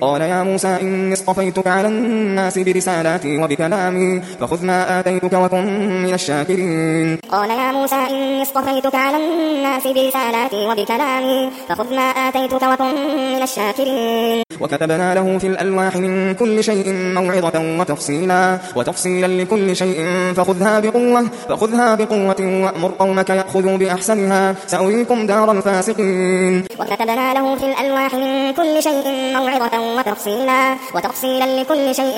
قال يا موسى إني اصطفيتك على الناس برسالاتي وبكلامي فخذ ما آتيتك وكن من الشاكرين. قال يا موسى إني اصطفيتك على الناس برسالاتي وبكلامي فخذ ما آتيتك وكن من الشاكرين. وكتبنا له في الألواح من كل شيء موعظة وتفصيلا لكل شيء فخذها بقوة وأمر قومك يأخذوا بأحسنها سأريكم دار الفاسقين. وكتبنا له في الألواح من كل شيء موعظة وتفصيلا لكل شيء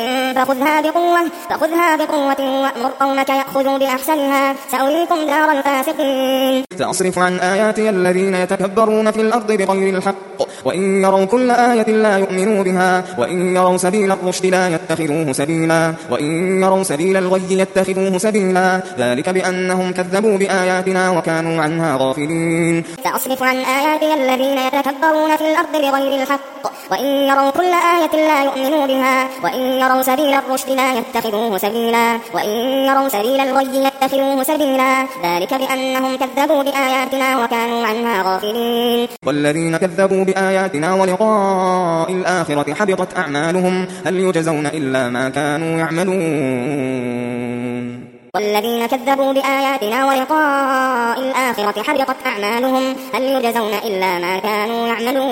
فخذها بقوة وأمر قومك يأخذوا بأحسنها سأريكم دار الفاسقين. سأصرف عن آياتي الذين يتكبرون في الأرض بغير الحق وإن يروا كل آية لا يؤمنوا بها وإن يروا سبيل الرشد لا يتخذوه سبيلا وإن يروا سبيل الغي يتخذوه سبيلا ذلك بأنهم كذبوا بآياتنا وكانوا عنها غافلين. سأصرف عن آياتي الذين يتكبرون في الأرض بغير الحق وإن يروا كل آية لا يؤمنوا بها وإن يروا سبيل الرشد لا يتخذوه سبيلا وإن يروا سبيل الغي يتخذوه سبيلا ذلك بأنهم كذبوا بآياتنا وكانوا عنها غافلين. والذين كذبوا بآياتنا ولقاء الآخرة حبطت أعمالهم هل يجزون إلا ما كانوا يعملون. والذين كذبوا بآياتنا ولقاء الآخرة حبطت أعمالهم هل يجزون إلا ما كانوا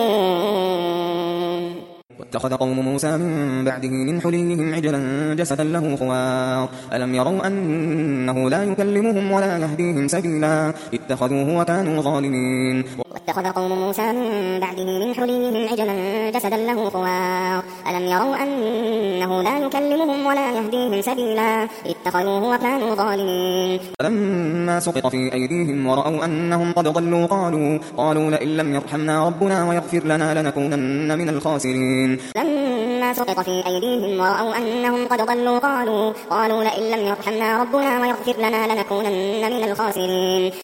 يعملون. واتخذ قوم موسى من بعده من حليهم عجلا جسدا له خوار ألم يروا أنه لا يكلمهم ولا يهديهم سبيلا اتخذوه وكانوا ظالمين. واتخذ قوم موسى من بعده من حليهم عجلا جسدا له خوار ألم يروا أنه لا يكلمهم ولا يهديهم سبيلا اتخذوه وكانوا ظالمين. فلما سقط في أيديهم ورأوا أنهم قد ضلوا قالوا لئن لم يرحمنا ربنا ويغفر لنا لنكونن من الخاسرين. لما سقط في أيديهم ورأوا أنهم قد ضلوا قالوا لئن لم يرحمنا ربنا ويغفر لنا لنكونن من الخاسرين.